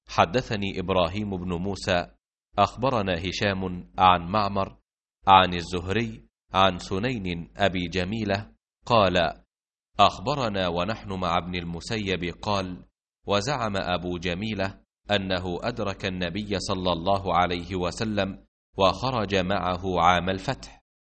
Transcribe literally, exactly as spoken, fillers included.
حدثني إبراهيم بن موسى أخبرنا هشام عن معمر عن الزهري عن سنين أبي جميلة قال: أخبرنا ونحن مع ابن المسيب قال: وزعم أبو جميلة أنه أدرك النبي صلى الله عليه وسلم وخرج معه عام الفتح،